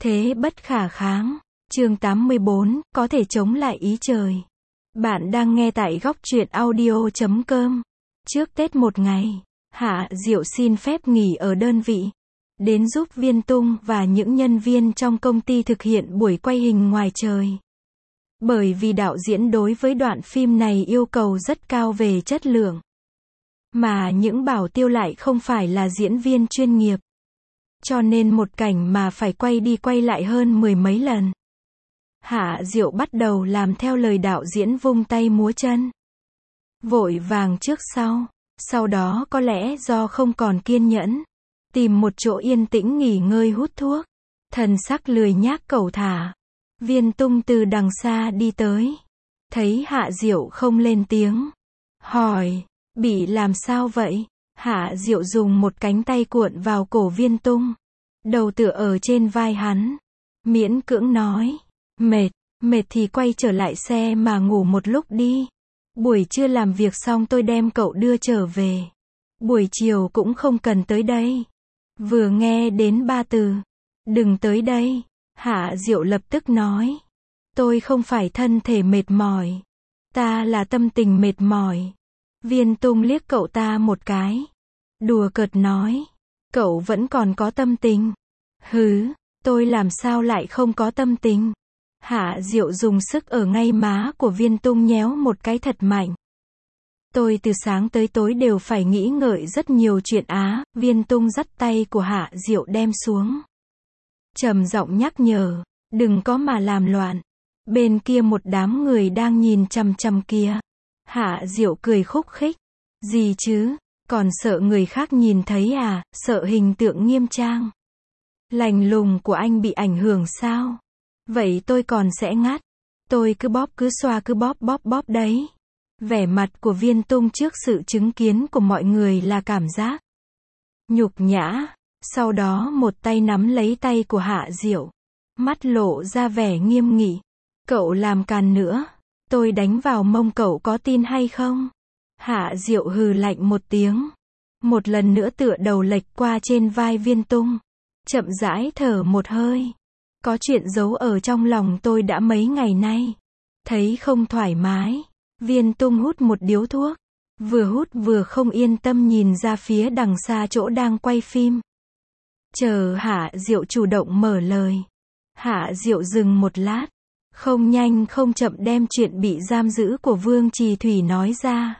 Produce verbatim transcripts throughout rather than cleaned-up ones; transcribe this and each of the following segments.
Thế bất khả kháng. Chương tám mươi bốn, có thể chống lại ý trời. Bạn đang nghe tại góc truyện audio chấm com. Trước Tết một ngày, Hạ Diệu xin phép nghỉ ở đơn vị, đến giúp Viên Tung và những nhân viên trong công ty thực hiện buổi quay hình ngoài trời. Bởi vì đạo diễn đối với đoạn phim này yêu cầu rất cao về chất lượng, mà những bảo tiêu lại không phải là diễn viên chuyên nghiệp. Cho nên một cảnh mà phải quay đi quay lại hơn mười mấy lần. Hạ Diệu bắt đầu làm theo lời đạo diễn, vung tay múa chân, vội vàng trước sau. Sau đó có lẽ do không còn kiên nhẫn, tìm một chỗ yên tĩnh nghỉ ngơi hút thuốc. Thần sắc lười nhác cẩu thả. Viên Tung từ đằng xa đi tới, thấy Hạ Diệu không lên tiếng, hỏi, bị làm sao vậy? Hạ Diệu dùng một cánh tay cuộn vào cổ Viên Tung, đầu tựa ở trên vai hắn, miễn cưỡng nói, mệt, mệt thì quay trở lại xe mà ngủ một lúc đi. Buổi trưa làm việc xong tôi đem cậu đưa trở về. Buổi chiều cũng không cần tới đây. Vừa nghe đến ba từ, đừng tới đây, Hạ Diệu lập tức nói, tôi không phải thân thể mệt mỏi, ta là tâm tình mệt mỏi. Viên Tung liếc cậu ta một cái, đùa cợt nói, cậu vẫn còn có tâm tình. Hứ, tôi làm sao lại không có tâm tình? Hạ Diệu dùng sức ở ngay má của Viên Tung nhéo một cái thật mạnh. Tôi từ sáng tới tối đều phải nghĩ ngợi rất nhiều chuyện á. Viên Tung dắt tay của Hạ Diệu đem xuống, trầm giọng nhắc nhở, đừng có mà làm loạn. Bên kia một đám người đang nhìn chằm chằm kia. Hạ Diệu cười khúc khích, gì chứ, còn sợ người khác nhìn thấy à, sợ hình tượng nghiêm trang, lạnh lùng của anh bị ảnh hưởng sao? Vậy tôi còn sẽ ngắt. Tôi cứ bóp cứ xoa cứ bóp bóp bóp đấy. Vẻ mặt của Viên Tung trước sự chứng kiến của mọi người là cảm giác nhục nhã. Sau đó một tay nắm lấy tay của Hạ Diệu, mắt lộ ra vẻ nghiêm nghị. Cậu làm càn nữa, tôi đánh vào mông cậu có tin hay không? Hạ Diệu hừ lạnh một tiếng, một lần nữa tựa đầu lệch qua trên vai Viên Tung, chậm rãi thở một hơi. Có chuyện giấu ở trong lòng tôi đã mấy ngày nay, thấy không thoải mái. Viên Tung hút một điếu thuốc, vừa hút vừa không yên tâm nhìn ra phía đằng xa chỗ đang quay phim. Chờ Hạ Diệu chủ động mở lời. Hạ Diệu dừng một lát, không nhanh không chậm đem chuyện bị giam giữ của Vương Trì Thủy nói ra.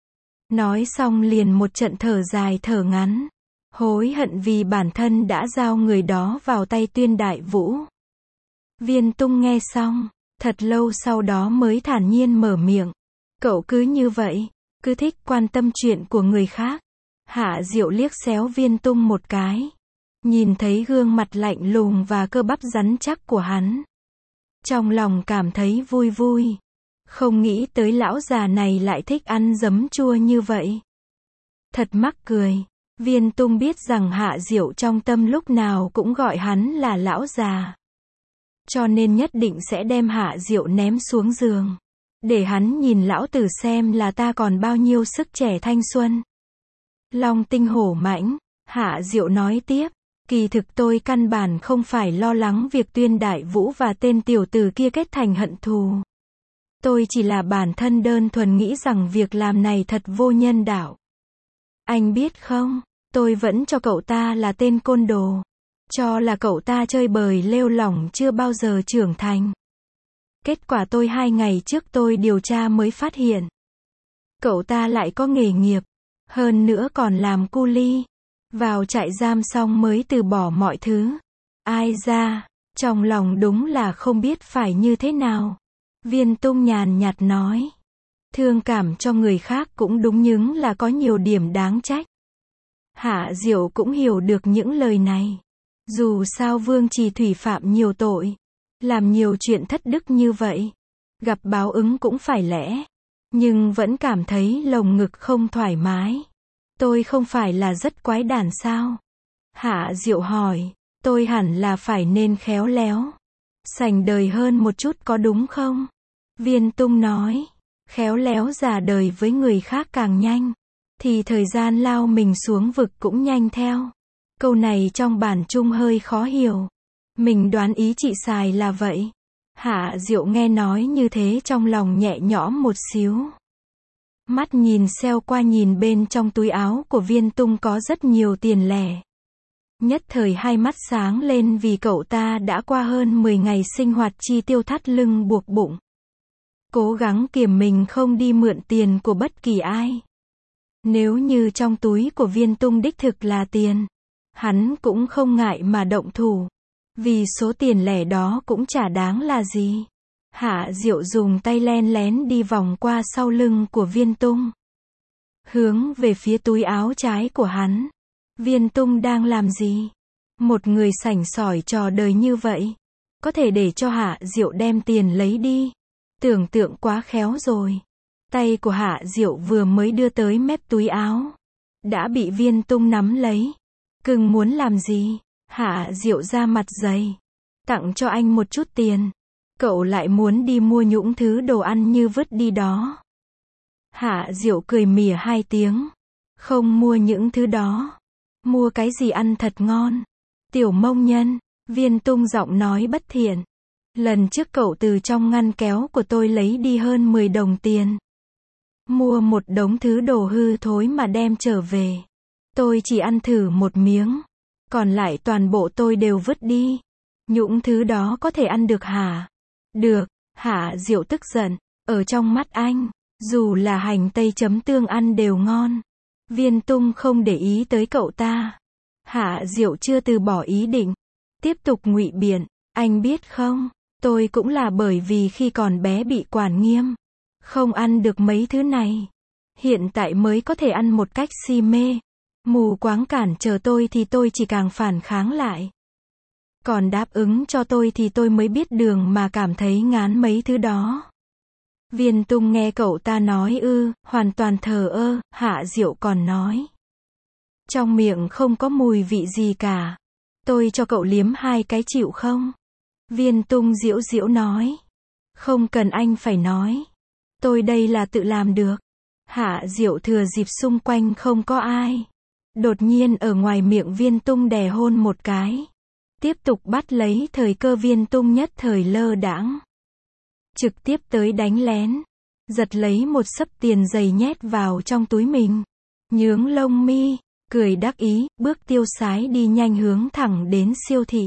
Nói xong liền một trận thở dài thở ngắn, hối hận vì bản thân đã giao người đó vào tay Tuyên Đại Vũ. Viên Tung nghe xong, thật lâu sau đó mới thản nhiên mở miệng, cậu cứ như vậy, cứ thích quan tâm chuyện của người khác. Hạ Diệu liếc xéo Viên Tung một cái, nhìn thấy gương mặt lạnh lùng và cơ bắp rắn chắc của hắn, trong lòng cảm thấy vui vui. Không nghĩ tới lão già này lại thích ăn giấm chua như vậy. Thật mắc cười. Viên Tung biết rằng Hạ Diệu trong tâm lúc nào cũng gọi hắn là lão già, cho nên nhất định sẽ đem Hạ Diệu ném xuống giường, để hắn nhìn lão tử xem là ta còn bao nhiêu sức trẻ thanh xuân. Long tinh hổ mãnh, Hạ Diệu nói tiếp, kỳ thực tôi căn bản không phải lo lắng việc Tuyên Đại Vũ và tên tiểu tử kia kết thành hận thù. Tôi chỉ là bản thân đơn thuần nghĩ rằng việc làm này thật vô nhân đạo. Anh biết không, tôi vẫn cho cậu ta là tên côn đồ, cho là cậu ta chơi bời lêu lỏng chưa bao giờ trưởng thành. Kết quả tôi hai ngày trước tôi điều tra mới phát hiện, cậu ta lại có nghề nghiệp, hơn nữa còn làm cu li. Vào trại giam xong mới từ bỏ mọi thứ. Ai ra, trong lòng đúng là không biết phải như thế nào. Viên Tung nhàn nhạt nói, thương cảm cho người khác cũng đúng, nhưng là có nhiều điểm đáng trách. Hạ Diệu cũng hiểu được những lời này. Dù sao Vương Trì Thủy phạm nhiều tội, làm nhiều chuyện thất đức như vậy, gặp báo ứng cũng phải lẽ. Nhưng vẫn cảm thấy lồng ngực không thoải mái. Tôi không phải là rất quái đản sao? Hạ Diệu hỏi, tôi hẳn là phải nên khéo léo, sành đời hơn một chút có đúng không? Viên Tung nói, khéo léo già đời với người khác càng nhanh, thì thời gian lao mình xuống vực cũng nhanh theo. Câu này trong bản chung hơi khó hiểu. Mình đoán ý chị xài là vậy. Hạ Diệu nghe nói như thế trong lòng nhẹ nhõm một xíu. Mắt nhìn xeo qua nhìn bên trong túi áo của Viên Tung có rất nhiều tiền lẻ. Nhất thời hai mắt sáng lên vì cậu ta đã qua hơn mười ngày sinh hoạt chi tiêu thắt lưng buộc bụng. Cố gắng kiềm mình không đi mượn tiền của bất kỳ ai. Nếu như trong túi của Viên Tung đích thực là tiền, hắn cũng không ngại mà động thủ. Vì số tiền lẻ đó cũng chả đáng là gì. Hạ Diệu dùng tay len lén đi vòng qua sau lưng của Viên Tung. Hướng về phía túi áo trái của hắn. Viên Tung đang làm gì? Một người sảnh sỏi trò đời như vậy. Có thể để cho Hạ Diệu đem tiền lấy đi. Tưởng tượng quá khéo rồi. Tay của Hạ Diệu vừa mới đưa tới mép túi áo. Đã bị Viên Tung nắm lấy. Cưng muốn làm gì? Hạ Diệu ra mặt dày. Tặng cho anh một chút tiền. Cậu lại muốn đi mua những thứ đồ ăn như vứt đi đó. Hạ Diệu cười mỉa hai tiếng. Không mua những thứ đó. Mua cái gì ăn thật ngon. Tiểu mông nhân. Viên Tung giọng nói bất thiện. Lần trước cậu từ trong ngăn kéo của tôi lấy đi hơn mười đồng tiền. Mua một đống thứ đồ hư thối mà đem trở về. Tôi chỉ ăn thử một miếng. Còn lại toàn bộ tôi đều vứt đi. Những thứ đó có thể ăn được hả? Được. Hạ Diệu tức giận. Ở trong mắt anh, dù là hành tây chấm tương ăn đều ngon. Viên Tung không để ý tới cậu ta. Hạ Diệu chưa từ bỏ ý định. Tiếp tục ngụy biện. Anh biết không, tôi cũng là bởi vì khi còn bé bị quản nghiêm. Không ăn được mấy thứ này. Hiện tại mới có thể ăn một cách si mê. Mù quáng cản trở tôi thì tôi chỉ càng phản kháng lại. Còn đáp ứng cho tôi thì tôi mới biết đường mà cảm thấy ngán mấy thứ đó. Viên Tung nghe cậu ta nói ư, hoàn toàn thờ ơ. Hạ Diệu còn nói. Trong miệng không có mùi vị gì cả. Tôi cho cậu liếm hai cái chịu không? Viên Tung giễu giễu nói. Không cần anh phải nói. Tôi đây là tự làm được. Hạ Diệu thừa dịp xung quanh không có ai. Đột nhiên ở ngoài miệng Viên Tung đè hôn một cái. Tiếp tục bắt lấy thời cơ. Viên Tung nhất thời lơ đãng. Trực tiếp tới đánh lén. Giật lấy một xấp tiền dày nhét vào trong túi mình. Nhướng lông mi, cười đắc ý, bước tiêu sái đi nhanh hướng thẳng đến siêu thị.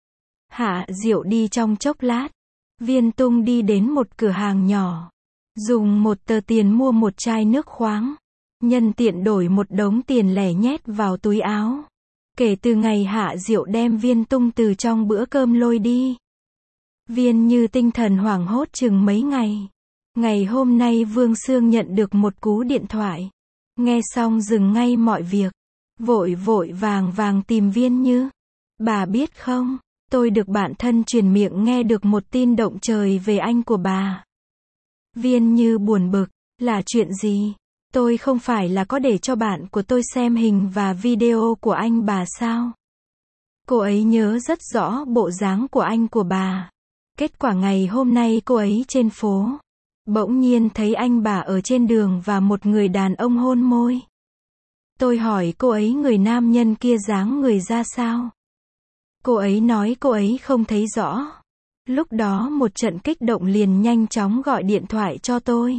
Hạ Diệu đi trong chốc lát. Viên Tung đi đến một cửa hàng nhỏ. Dùng một tờ tiền mua một chai nước khoáng. Nhân tiện đổi một đống tiền lẻ nhét vào túi áo. Kể từ ngày Hạ Diệu đem Viên Tung từ trong bữa cơm lôi đi. Viên Như tinh thần hoảng hốt chừng mấy ngày. Ngày hôm nay Vương Sương nhận được một cú điện thoại. Nghe xong dừng ngay mọi việc. Vội vội vàng vàng tìm Viên Như. Bà biết không, tôi được bạn thân truyền miệng nghe được một tin động trời về anh của bà. Viên Như buồn bực. Là chuyện gì? Tôi không phải là có để cho bạn của tôi xem hình và video của anh bà sao? Cô ấy nhớ rất rõ bộ dáng của anh của bà. Kết quả ngày hôm nay cô ấy trên phố. Bỗng nhiên thấy anh bà ở trên đường và một người đàn ông hôn môi. Tôi hỏi cô ấy người nam nhân kia dáng người ra sao? Cô ấy nói cô ấy không thấy rõ. Lúc đó một trận kích động liền nhanh chóng gọi điện thoại cho tôi.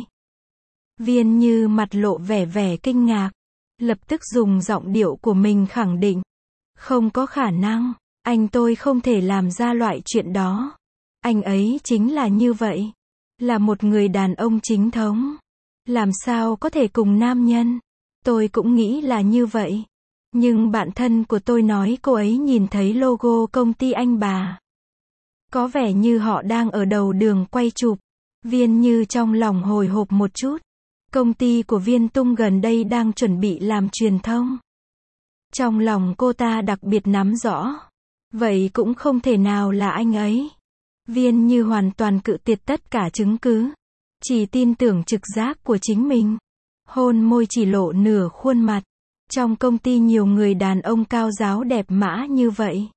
Viên Như mặt lộ vẻ vẻ kinh ngạc. Lập tức dùng giọng điệu của mình khẳng định. Không có khả năng, anh tôi không thể làm ra loại chuyện đó. Anh ấy chính là như vậy. Là một người đàn ông chính thống. Làm sao có thể cùng nam nhân? Tôi cũng nghĩ là như vậy. Nhưng bạn thân của tôi nói cô ấy nhìn thấy logo công ty anh bà. Có vẻ như họ đang ở đầu đường quay chụp. Viên Như trong lòng hồi hộp một chút. Công ty của Viên Tung gần đây đang chuẩn bị làm truyền thông. Trong lòng cô ta đặc biệt nắm rõ. Vậy cũng không thể nào là anh ấy. Viên Như hoàn toàn cự tuyệt tất cả chứng cứ. Chỉ tin tưởng trực giác của chính mình. Hôn môi chỉ lộ nửa khuôn mặt. Trong công ty nhiều người đàn ông cao ráo đẹp mã như vậy.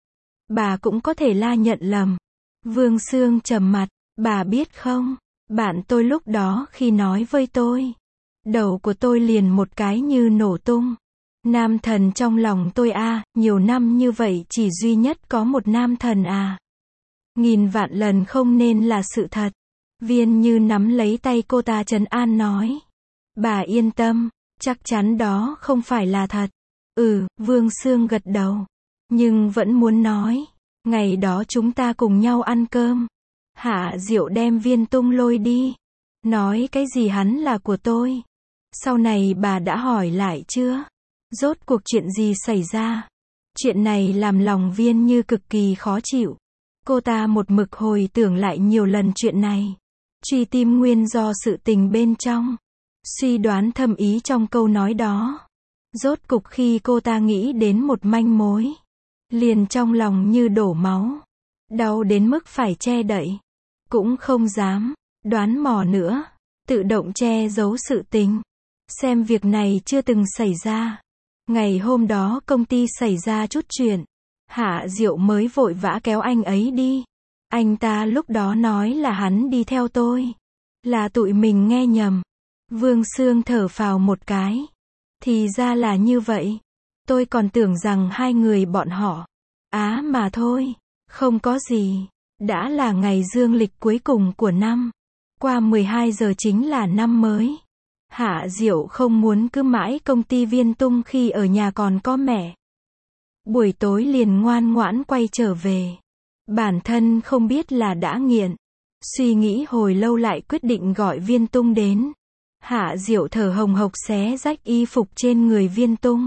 Bà cũng có thể la nhận lầm. Vương Sương trầm mặt. Bà biết không, bạn tôi lúc đó khi nói với tôi. Đầu của tôi liền một cái như nổ tung. Nam thần trong lòng tôi à, nhiều năm như vậy chỉ duy nhất có một nam thần à. Nghìn vạn lần không nên là sự thật. Viên Như nắm lấy tay cô ta trấn an nói. Bà yên tâm, chắc chắn đó không phải là thật. Ừ, Vương Sương gật đầu. Nhưng vẫn muốn nói. Ngày đó chúng ta cùng nhau ăn cơm. Hạ Diệu đem Viên Tung lôi đi. Nói cái gì hắn là của tôi. Sau này bà đã hỏi lại chưa? Rốt cuộc chuyện gì xảy ra? Chuyện này làm lòng Viên Như cực kỳ khó chịu. Cô ta một mực hồi tưởng lại nhiều lần chuyện này. Truy tìm nguyên do sự tình bên trong. Suy đoán thâm ý trong câu nói đó. Rốt cục khi cô ta nghĩ đến một manh mối. Liền trong lòng như đổ máu. Đau đến mức phải che đậy. Cũng không dám đoán mò nữa. Tự động che giấu sự tình. Xem việc này chưa từng xảy ra. Ngày hôm đó công ty xảy ra chút chuyện. Hạ Diệu mới vội vã kéo anh ấy đi. Anh ta lúc đó nói là hắn đi theo tôi. Là tụi mình nghe nhầm. Vương Sương thở phào một cái. Thì ra là như vậy. Tôi còn tưởng rằng hai người bọn họ. Á mà thôi. Không có gì. Đã là ngày dương lịch cuối cùng của năm. Qua mười hai giờ chính là năm mới. Hạ Diệu không muốn cứ mãi công ty Viên Tung khi ở nhà còn có mẹ. Buổi tối liền ngoan ngoãn quay trở về. Bản thân không biết là đã nghiện. Suy nghĩ hồi lâu lại quyết định gọi Viên Tung đến. Hạ Diệu thở hồng hộc xé rách y phục trên người Viên Tung.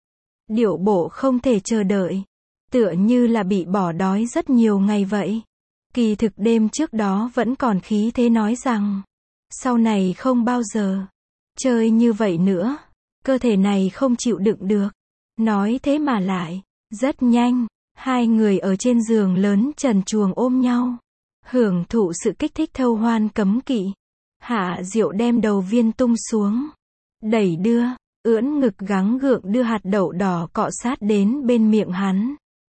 Điệu bộ không thể chờ đợi. Tựa như là bị bỏ đói rất nhiều ngày vậy. Kỳ thực đêm trước đó vẫn còn khí thế nói rằng. Sau này không bao giờ. Chơi như vậy nữa. Cơ thể này không chịu đựng được. Nói thế mà lại. Rất nhanh. Hai người ở trên giường lớn trần truồng ôm nhau. Hưởng thụ sự kích thích thâu hoan cấm kỵ. Hạ Diệu đem đầu Viên Tung xuống. Đẩy đưa. Ưỡn ngực gắng gượng đưa hạt đậu đỏ cọ sát đến bên miệng hắn.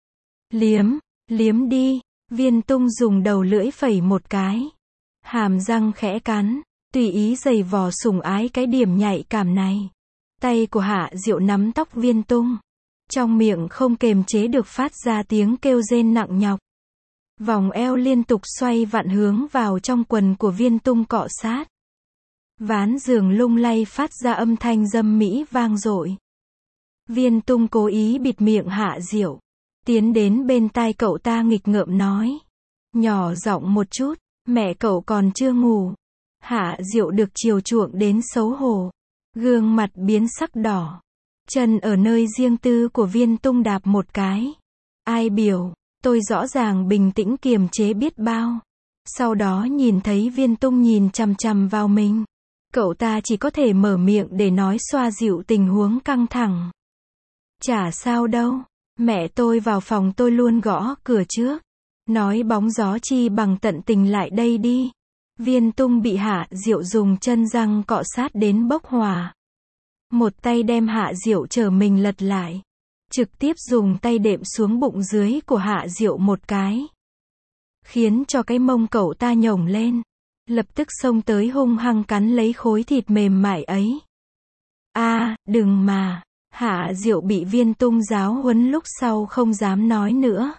Liếm. Liếm đi. Viên Tung dùng đầu lưỡi phẩy một cái. Hàm răng khẽ cắn. Tùy ý giày vò sủng ái cái điểm nhạy cảm này. Tay của Hạ Diệu nắm tóc Viên Tung. Trong miệng không kềm chế được phát ra tiếng kêu rên nặng nhọc. Vòng eo liên tục xoay vặn hướng vào trong quần của Viên Tung cọ sát. Ván giường lung lay phát ra âm thanh dâm mỹ vang dội. Viên Tung cố ý bịt miệng Hạ Diệu. Tiến đến bên tai cậu ta nghịch ngợm nói. Nhỏ giọng một chút, mẹ cậu còn chưa ngủ. Hạ Diệu được chiều chuộng đến xấu hổ. Gương mặt biến sắc đỏ. Chân ở nơi riêng tư của Viên Tung đạp một cái. Ai biểu, tôi rõ ràng bình tĩnh kiềm chế biết bao. Sau đó nhìn thấy Viên Tung nhìn chằm chằm vào mình. Cậu ta chỉ có thể mở miệng để nói xoa dịu tình huống căng thẳng. Chả sao đâu. Mẹ tôi vào phòng tôi luôn gõ cửa trước. Nói bóng gió chi bằng tận tình lại đây đi. Viên Tung bị Hạ Diệu dùng chân răng cọ sát đến bốc hỏa. Một tay đem Hạ Diệu trở mình lật lại. Trực tiếp dùng tay đệm xuống bụng dưới của Hạ Diệu một cái. Khiến cho cái mông cậu ta nhổng lên. Lập tức xông tới hung hăng cắn lấy khối thịt mềm mại ấy. A, à, đừng mà. Hạ Diệu bị Viên Tung giáo huấn lúc sau không dám nói nữa.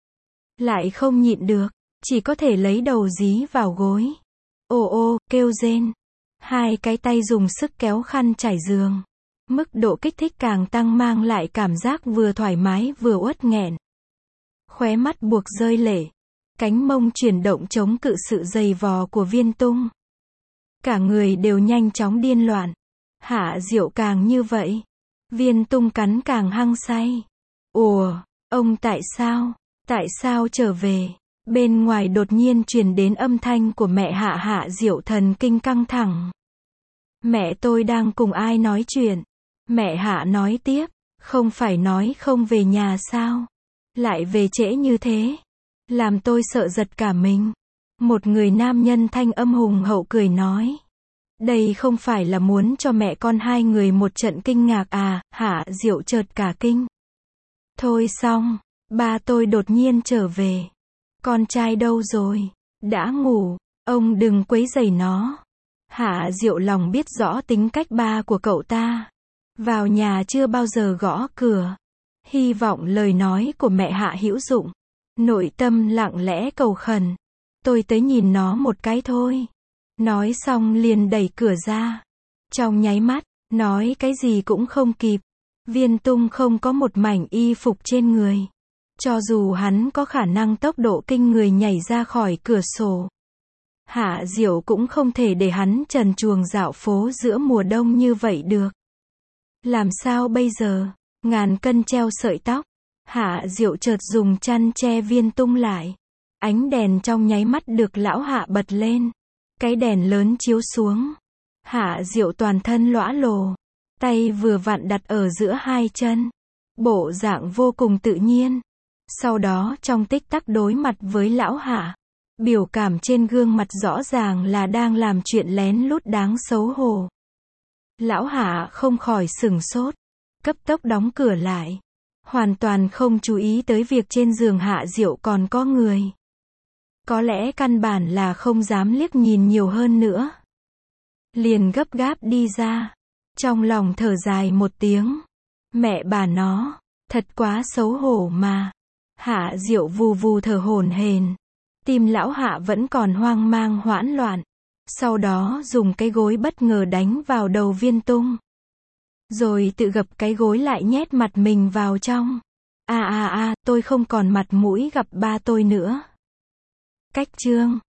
Lại không nhịn được. Chỉ có thể lấy đầu dí vào gối. Ô ô, kêu rên. Hai cái tay dùng sức kéo khăn trải giường. Mức độ kích thích càng tăng mang lại cảm giác vừa thoải mái vừa uất nghẹn. Khóe mắt buộc rơi lệ. Cánh mông chuyển động chống cự sự giày vò của Viên Tung. Cả người đều nhanh chóng điên loạn. Hạ Diệu càng như vậy. Viên Tung cắn càng hăng say. Ủa, ông tại sao, tại sao trở về? Bên ngoài đột nhiên truyền đến âm thanh của mẹ Hạ. Hạ Diệu thần kinh căng thẳng. Mẹ tôi đang cùng ai nói chuyện? Mẹ Hạ nói tiếp, không phải nói không về nhà sao? Lại về trễ như thế. Làm tôi sợ giật cả mình. Một người nam nhân thanh âm hùng hậu cười nói. Đây không phải là muốn cho mẹ con hai người một trận kinh ngạc à? Hạ Diệu chợt cả kinh. Thôi xong, ba tôi đột nhiên trở về. Con trai đâu rồi? Đã ngủ, ông đừng quấy rầy nó. Hạ Diệu lòng biết rõ tính cách ba của cậu ta. Vào nhà chưa bao giờ gõ cửa. Hy vọng lời nói của mẹ Hạ hữu dụng. Nội tâm lặng lẽ cầu khẩn. Tôi tới nhìn nó một cái thôi. Nói xong liền đẩy cửa ra. Trong nháy mắt, nói cái gì cũng không kịp. Viên Tung không có một mảnh y phục trên người. Cho dù hắn có khả năng tốc độ kinh người nhảy ra khỏi cửa sổ, Hạ Diệu cũng không thể để hắn trần truồng dạo phố giữa mùa đông như vậy được. Làm sao bây giờ? Ngàn cân treo sợi tóc. Hạ Diệu chợt dùng chăn che Viên Tung lại. Ánh đèn trong nháy mắt được lão Hạ bật lên. Cái đèn lớn chiếu xuống. Hạ Diệu toàn thân lõa lồ. Tay vừa vặn đặt ở giữa hai chân. Bộ dạng vô cùng tự nhiên. Sau đó trong tích tắc đối mặt với lão Hạ. Biểu cảm trên gương mặt rõ ràng là đang làm chuyện lén lút đáng xấu hổ. Lão Hạ không khỏi sửng sốt. Cấp tốc đóng cửa lại. Hoàn toàn không chú ý tới việc trên giường Hạ Diệu còn có người. Có lẽ căn bản là không dám liếc nhìn nhiều hơn nữa. Liền gấp gáp đi ra. Trong lòng thở dài một tiếng. Mẹ bà nó, thật quá xấu hổ mà. Hạ Diệu vù vù thở hổn hển. Tim lão Hạ vẫn còn hoang mang hoảng loạn. Sau đó dùng cái gối bất ngờ đánh vào đầu Viên Tung. Rồi tự gập cái gối lại nhét mặt mình vào trong. À à à, tôi không còn mặt mũi gặp ba tôi nữa. Cách chương